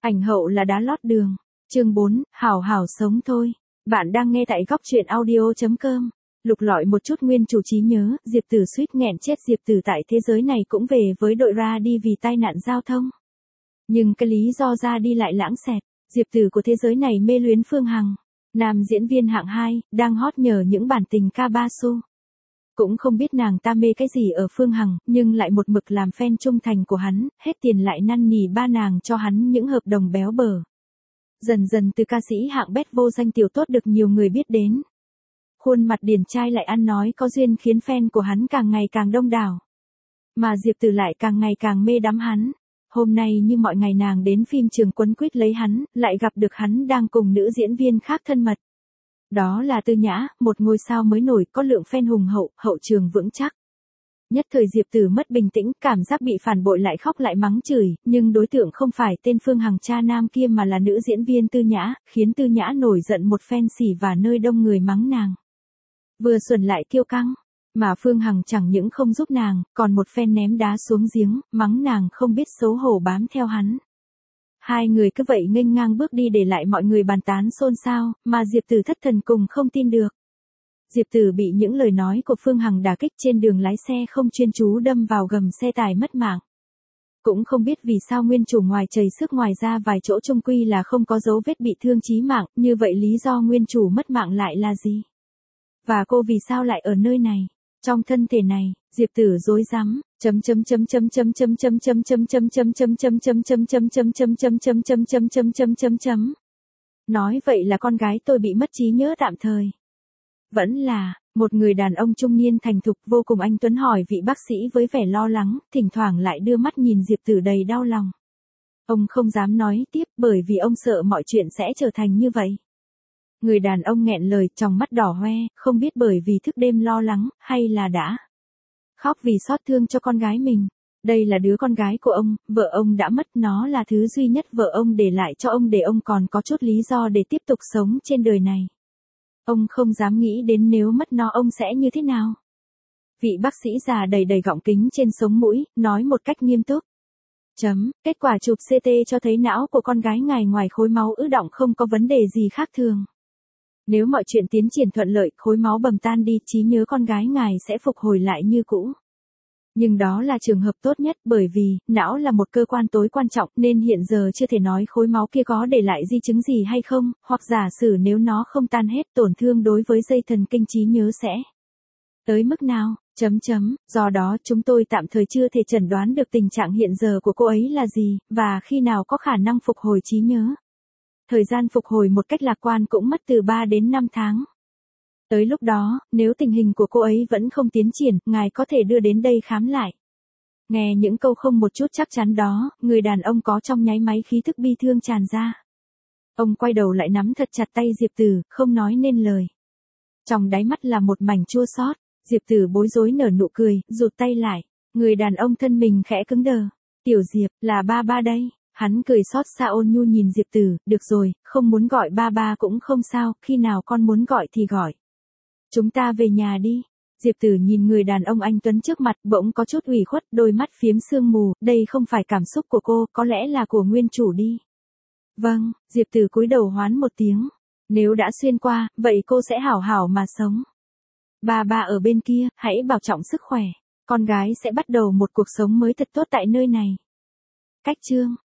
Ảnh hậu là đá lót đường. Chương 4, hảo hảo sống thôi. Bạn đang nghe tại góc truyện audio.com. Lục lọi một chút nguyên chủ trí nhớ, Diệp Tử suýt nghẹn chết. Diệp Tử tại thế giới này cũng về với đội ra đi vì tai nạn giao thông. Nhưng cái lý do ra đi lại lãng xẹt. Diệp Tử của thế giới này mê luyến Phương Hằng. Nam diễn viên hạng 2, đang hot nhờ những bản tình ca ba xu. Cũng không biết nàng ta mê cái gì ở Phương Hằng, nhưng lại một mực làm fan trung thành của hắn, hết tiền lại năn nỉ ba nàng cho hắn những hợp đồng béo bở. Dần dần từ ca sĩ hạng bét vô danh tiểu tốt được nhiều người biết đến. Khuôn mặt điển trai lại ăn nói có duyên khiến fan của hắn càng ngày càng đông đảo. Mà Diệp Tử lại càng ngày càng mê đắm hắn. Hôm nay như mọi ngày nàng đến phim trường quấn quýt lấy hắn, lại gặp được hắn đang cùng nữ diễn viên khác thân mật. Đó là Tư Nhã, một ngôi sao mới nổi có lượng fan hùng hậu, hậu trường vững chắc. Nhất thời Diệp Tử mất bình tĩnh, cảm giác bị phản bội lại khóc lại mắng chửi, nhưng đối tượng không phải tên Phương Hằng cha nam kia mà là nữ diễn viên Tư Nhã, khiến Tư Nhã nổi giận một phen xỉ và nơi đông người mắng nàng. Vừa xuẩn lại kiêu căng, mà Phương Hằng chẳng những không giúp nàng, còn một phen ném đá xuống giếng, mắng nàng không biết xấu hổ bám theo hắn. Hai người cứ vậy nghênh ngang bước đi để lại mọi người bàn tán xôn xao, mà Diệp Tử thất thần cùng không tin được. Diệp Tử bị những lời nói của Phương Hằng đả kích, trên đường lái xe không chuyên chú đâm vào gầm xe tải mất mạng. Cũng không biết vì sao nguyên chủ ngoài chảy xước ngoài ra vài chỗ chung quy là không có dấu vết bị thương chí mạng, như vậy lý do nguyên chủ mất mạng lại là gì? Và cô vì sao lại ở nơi này? Trong thân thể này, Diệp Tử rối rắm, nói vậy là con gái tôi bị mất trí nhớ tạm thời. Vẫn là, một người đàn ông trung niên thành thục vô cùng anh tuấn hỏi vị bác sĩ với vẻ lo lắng, thỉnh thoảng lại đưa mắt nhìn Diệp Tử đầy đau lòng. Ông không dám nói tiếp bởi vì ông sợ mọi chuyện sẽ trở thành như vậy. Người đàn ông nghẹn lời, tròng mắt đỏ hoe, không biết bởi vì thức đêm lo lắng, hay là đã khóc vì xót thương cho con gái mình. Đây là đứa con gái của ông, vợ ông đã mất, nó là thứ duy nhất vợ ông để lại cho ông để ông còn có chút lý do để tiếp tục sống trên đời này. Ông không dám nghĩ đến nếu mất nó ông sẽ như thế nào. Vị bác sĩ già đầy đầy gọng kính trên sống mũi, nói một cách nghiêm túc. Kết quả chụp CT cho thấy não của con gái ngài ngoài khối máu ứ đọng không có vấn đề gì khác thường. Nếu mọi chuyện tiến triển thuận lợi, khối máu bầm tan đi, trí nhớ con gái ngài sẽ phục hồi lại như cũ. Nhưng đó là trường hợp tốt nhất bởi vì, não là một cơ quan tối quan trọng nên hiện giờ chưa thể nói khối máu kia có để lại di chứng gì hay không, hoặc giả sử nếu nó không tan hết tổn thương đối với dây thần kinh trí nhớ sẽ tới mức nào, do đó chúng tôi tạm thời chưa thể chẩn đoán được tình trạng hiện giờ của cô ấy là gì, và khi nào có khả năng phục hồi trí nhớ. Thời gian phục hồi một cách lạc quan cũng mất từ 3 đến 5 tháng. Tới lúc đó, nếu tình hình của cô ấy vẫn không tiến triển, ngài có thể đưa đến đây khám lại. Nghe những câu không một chút chắc chắn đó, người đàn ông có trong nháy máy khí thức bi thương tràn ra. Ông quay đầu lại nắm thật chặt tay Diệp Tử, không nói nên lời. Trong đáy mắt là một mảnh chua xót. Diệp Tử bối rối nở nụ cười, rụt tay lại. Người đàn ông thân mình khẽ cứng đờ. Tiểu Diệp, là ba ba đây. Hắn cười xót xa ôn nhu nhìn Diệp Tử, được rồi, không muốn gọi ba ba cũng không sao, khi nào con muốn gọi thì gọi. Chúng ta về nhà đi. Diệp Tử nhìn người đàn ông anh tuấn trước mặt, bỗng có chút ủy khuất, đôi mắt phiếm sương mù, đây không phải cảm xúc của cô, có lẽ là của nguyên chủ đi. Vâng, Diệp Tử cúi đầu hoán một tiếng. Nếu đã xuyên qua, vậy cô sẽ hảo hảo mà sống. Ba ba ở bên kia, hãy bảo trọng sức khỏe. Con gái sẽ bắt đầu một cuộc sống mới thật tốt tại nơi này. Cách chương